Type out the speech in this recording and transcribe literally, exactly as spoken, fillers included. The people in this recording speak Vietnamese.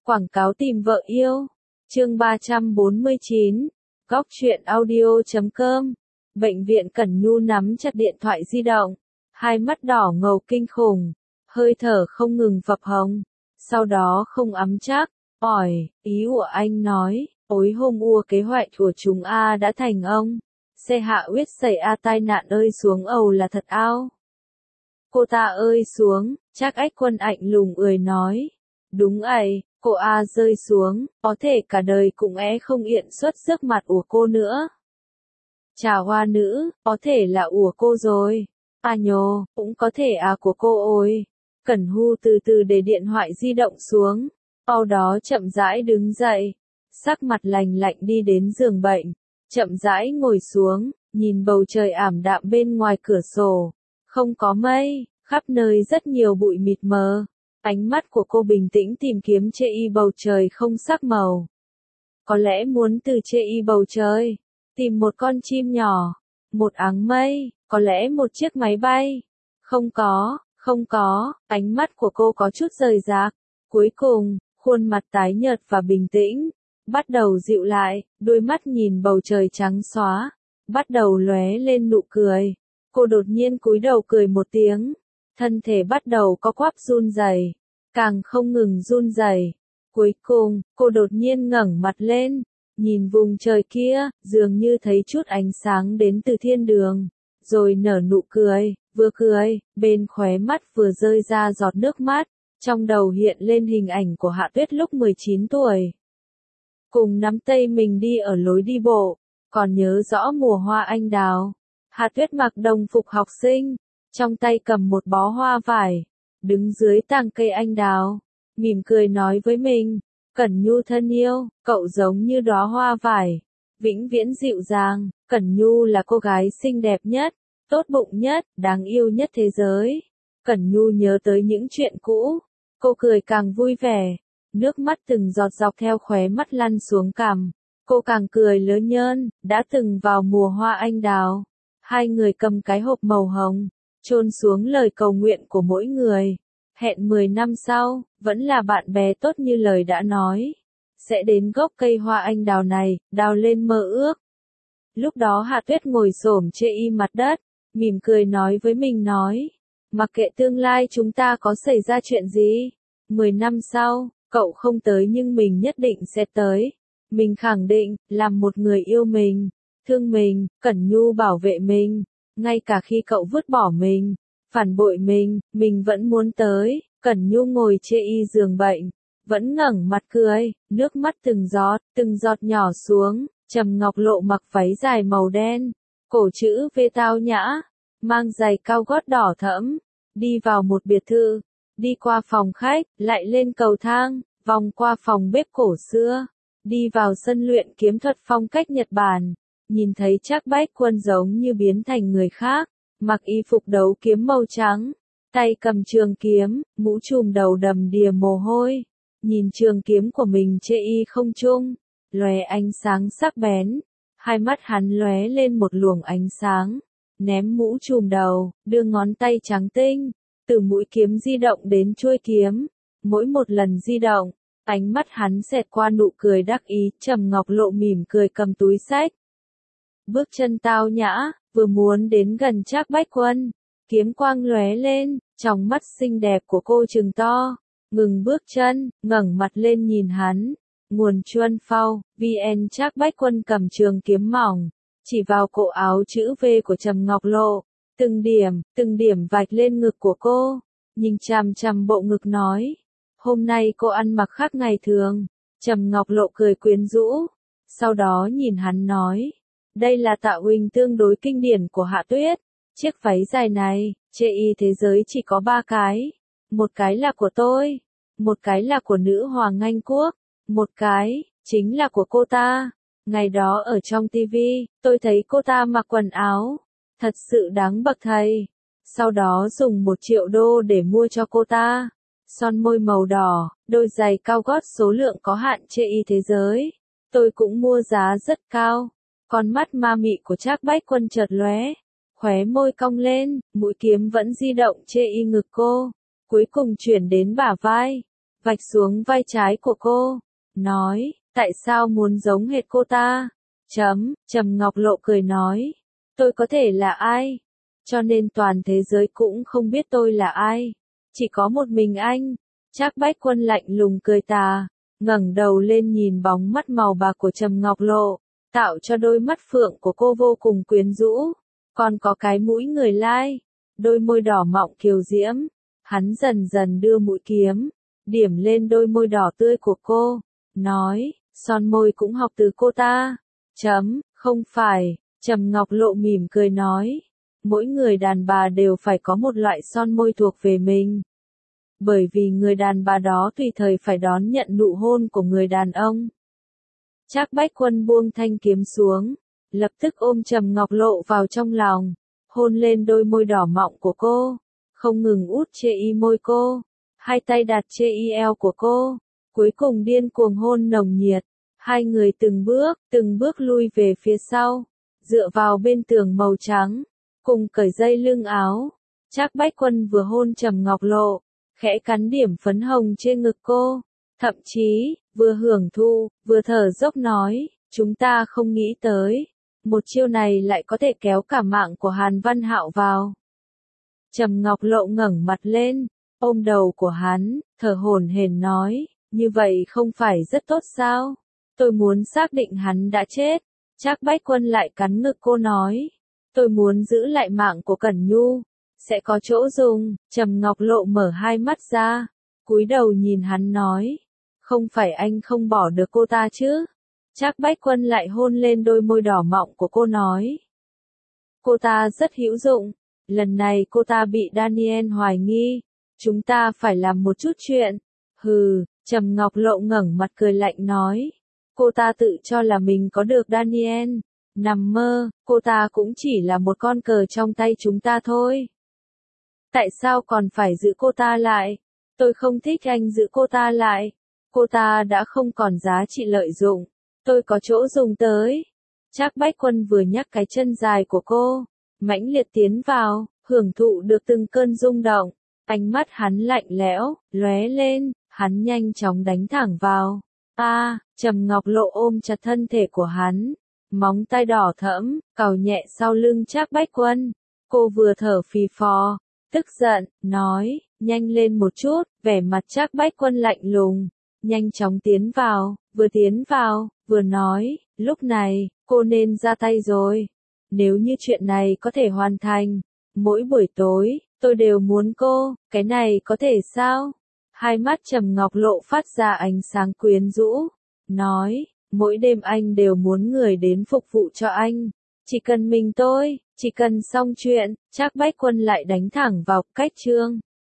Quảng cáo tìm vợ yêu. Chương ba trăm bốn mươi chín. Góc truyện audio chấm com. Bệnh viện Cẩn Nhu nắm chặt điện thoại di động, hai mắt đỏ ngầu kinh khủng, hơi thở không ngừng phập phồng. Sau đó không ấm chắc, hỏi, ý của anh nói, tối hôm ua kế hoạch của chúng a đã thành ông. Xe hạ uyết xảy a tai nạn ơi xuống ầu là thật ao. Cô ta ơi xuống, chắc ách quân ảnh lùng ười nói. Đúng ầy, cô a rơi xuống, có thể cả đời cũng é không hiện xuất sức mặt của cô nữa. Chà hoa nữ, có thể là ủa cô rồi. À nhô, cũng có thể à của cô ôi. Cẩn Hu từ từ để điện thoại di động xuống, sau đó chậm rãi đứng dậy, sắc mặt lành lạnh đi đến giường bệnh, chậm rãi ngồi xuống, nhìn bầu trời ảm đạm bên ngoài cửa sổ, không có mây, khắp nơi rất nhiều bụi mịt mờ. Ánh mắt của cô bình tĩnh tìm kiếm chê y bầu trời không sắc màu. Có lẽ muốn từ chê y bầu trời tìm một con chim nhỏ, một áng mây, có lẽ một chiếc máy bay. Không có, không có, ánh mắt của cô có chút rời rạc. Cuối cùng, khuôn mặt tái nhợt và bình tĩnh, bắt đầu dịu lại, đôi mắt nhìn bầu trời trắng xóa, bắt đầu lóe lên nụ cười. Cô đột nhiên cúi đầu cười một tiếng, thân thể bắt đầu co quắp run rẩy, càng không ngừng run rẩy. Cuối cùng, cô đột nhiên ngẩng mặt lên, nhìn vùng trời kia, dường như thấy chút ánh sáng đến từ thiên đường, rồi nở nụ cười, vừa cười, bên khóe mắt vừa rơi ra giọt nước mắt, trong đầu hiện lên hình ảnh của Hạ Tuyết lúc mười chín tuổi. Cùng nắm tay mình đi ở lối đi bộ, còn nhớ rõ mùa hoa anh đào. Hạ Tuyết mặc đồng phục học sinh, trong tay cầm một bó hoa vải, đứng dưới tàng cây anh đào, mỉm cười nói với mình, Cẩn Nhu thân yêu, cậu giống như đóa hoa vải, vĩnh viễn dịu dàng. Cẩn Nhu là cô gái xinh đẹp nhất, tốt bụng nhất, đáng yêu nhất thế giới. Cẩn Nhu nhớ tới những chuyện cũ, cô cười càng vui vẻ, nước mắt từng giọt dọc theo khóe mắt lăn xuống cằm, cô càng cười lớn nhơn. Đã từng vào mùa hoa anh đào, hai người cầm cái hộp màu hồng, chôn xuống lời cầu nguyện của mỗi người. Hẹn mười năm sau, vẫn là bạn bè tốt như lời đã nói. Sẽ đến gốc cây hoa anh đào này, đào lên mơ ước. Lúc đó Hạ Tuyết ngồi xổm chê y mặt đất, mỉm cười nói với mình nói. Mặc kệ tương lai chúng ta có xảy ra chuyện gì, mười năm sau, cậu không tới nhưng mình nhất định sẽ tới. Mình khẳng định, làm một người yêu mình, thương mình, Cẩn Nhu bảo vệ mình. Ngay cả khi cậu vứt bỏ mình, phản bội mình, mình vẫn muốn tới. Cẩn Nhu ngồi chê y giường bệnh, vẫn ngẩng mặt cười, nước mắt từng giọt, từng giọt nhỏ xuống. Trầm Ngọc Lộ mặc váy dài màu đen, cổ chữ V tao nhã, mang giày cao gót đỏ thẫm, đi vào một biệt thự, đi qua phòng khách, lại lên cầu thang, vòng qua phòng bếp cổ xưa, đi vào sân luyện kiếm thuật phong cách Nhật Bản, nhìn thấy Trác Bách Quân giống như biến thành người khác, mặc y phục đấu kiếm màu trắng, tay cầm trường kiếm, mũ trùm đầu đầm đìa mồ hôi, nhìn trường kiếm của mình chê y không trung, lóe ánh sáng sắc bén, hai mắt hắn lóe lên một luồng ánh sáng, ném mũ trùm đầu, đưa ngón tay trắng tinh, từ mũi kiếm di động đến chuôi kiếm, mỗi một lần di động, ánh mắt hắn xẹt qua nụ cười đắc ý. Trầm Ngọc Lộ mỉm cười cầm túi xách, bước chân tao nhã, vừa muốn đến gần Trác Bách Quân, kiếm quang lóe lên, trong mắt xinh đẹp của cô trừng to, ngừng bước chân, ngẩng mặt lên nhìn hắn. Nguồn Chuân Phao, vn. Trác Bách Quân cầm trường kiếm mỏng, chỉ vào cổ áo chữ V của Trầm Ngọc Lộ, từng điểm, từng điểm vạch lên ngực của cô, nhìn chằm chằm bộ ngực nói, hôm nay cô ăn mặc khác ngày thường. Trầm Ngọc Lộ cười quyến rũ, sau đó nhìn hắn nói, đây là tạo hình tương đối kinh điển của Hạ Tuyết, chiếc váy dài này, chê y thế giới chỉ có ba cái, một cái là của tôi, một cái là của nữ hoàng Anh Quốc, một cái, chính là của cô ta. Ngày đó ở trong tivi, tôi thấy cô ta mặc quần áo, thật sự đáng bậc thầy. Sau đó dùng một triệu đô để mua cho cô ta. Son môi màu đỏ, đôi giày cao gót số lượng có hạn chê y thế giới. Tôi cũng mua giá rất cao. Con mắt ma mị của Trác Bách Quân chợt lóe, khóe môi cong lên, mũi kiếm vẫn di động chê y ngực cô, cuối cùng chuyển đến bả vai. vạch xuống vai trái của cô, nói, tại sao muốn giống hệt cô ta? Chấm, Trầm Ngọc Lộ cười nói, tôi có thể là ai? Cho nên toàn thế giới cũng không biết tôi là ai. Chỉ có một mình anh. Trác Bách Quân lạnh lùng cười tà, ngẩng đầu lên nhìn bóng mắt màu bạc của Trầm Ngọc Lộ, tạo cho đôi mắt phượng của cô vô cùng quyến rũ. Còn có cái mũi người lai, đôi môi đỏ mọng kiều diễm. Hắn dần dần đưa mũi kiếm, điểm lên đôi môi đỏ tươi của cô, nói, son môi cũng học từ cô ta. Chấm, không phải, Trầm Ngọc Lộ mỉm cười nói, mỗi người đàn bà đều phải có một loại son môi thuộc về mình. Bởi vì người đàn bà đó tùy thời phải đón nhận nụ hôn của người đàn ông. Trác Bách Quân buông thanh kiếm xuống, lập tức ôm Trầm Ngọc Lộ vào trong lòng, hôn lên đôi môi đỏ mọng của cô, không ngừng út chê y môi cô, hai tay đặt chê y eo của cô, cuối cùng điên cuồng hôn nồng nhiệt. Hai người từng bước, từng bước lui về phía sau, dựa vào bên tường màu trắng, cùng cởi dây lưng áo. Trác Bách Quân vừa hôn Trầm Ngọc Lộ, khẽ cắn điểm phấn hồng trên ngực cô, thậm chí, vừa hưởng thụ, vừa thở dốc nói, chúng ta không nghĩ tới, một chiêu này lại có thể kéo cả mạng của Hàn Văn Hạo vào. Trầm Ngọc Lộ ngẩng mặt lên, ôm đầu của hắn, thở hổn hển nói, như vậy không phải rất tốt sao? Tôi muốn xác định hắn đã chết. Trác Bách Quân lại cắn ngực cô nói, tôi muốn giữ lại mạng của Cẩn Nhu, sẽ có chỗ dùng. Trầm Ngọc Lộ mở hai mắt ra, cúi đầu nhìn hắn nói, không phải anh không bỏ được cô ta chứ? Trác Bách Quân lại hôn lên đôi môi đỏ mọng của cô nói, cô ta rất hữu dụng, lần này cô ta bị Daniel hoài nghi, chúng ta phải làm một chút chuyện. Hừ, Trầm Ngọc Lộ ngẩng mặt cười lạnh nói, cô ta tự cho là mình có được Daniel, nằm mơ, cô ta cũng chỉ là một con cờ trong tay chúng ta thôi. Tại sao còn phải giữ cô ta lại? Tôi không thích anh giữ cô ta lại. Cô ta đã không còn giá trị lợi dụng. Tôi có chỗ dùng tới. Trác Bách Quân vừa nhắc cái chân dài của cô, mãnh liệt tiến vào, hưởng thụ được từng cơn rung động. Ánh mắt hắn lạnh lẽo, lóe lên, hắn nhanh chóng đánh thẳng vào. A, à, Trầm Ngọc Lộ ôm chặt thân thể của hắn, móng tay đỏ thẫm, cào nhẹ sau lưng Trác Bách Quân. Cô vừa thở phì phò, tức giận, nói, nhanh lên một chút, vẻ mặt Trác Bách Quân lạnh lùng, nhanh chóng tiến vào, vừa tiến vào, vừa nói, lúc này, cô nên ra tay rồi. Nếu như chuyện này có thể hoàn thành, mỗi buổi tối, tôi đều muốn cô, cái này có thể sao? Hai mắt Trầm Ngọc Lộ phát ra ánh sáng quyến rũ, nói, mỗi đêm anh đều muốn người đến phục vụ cho anh. Chỉ cần mình tôi, chỉ cần xong chuyện. Trác Bách Quân lại đánh thẳng vào cách chương.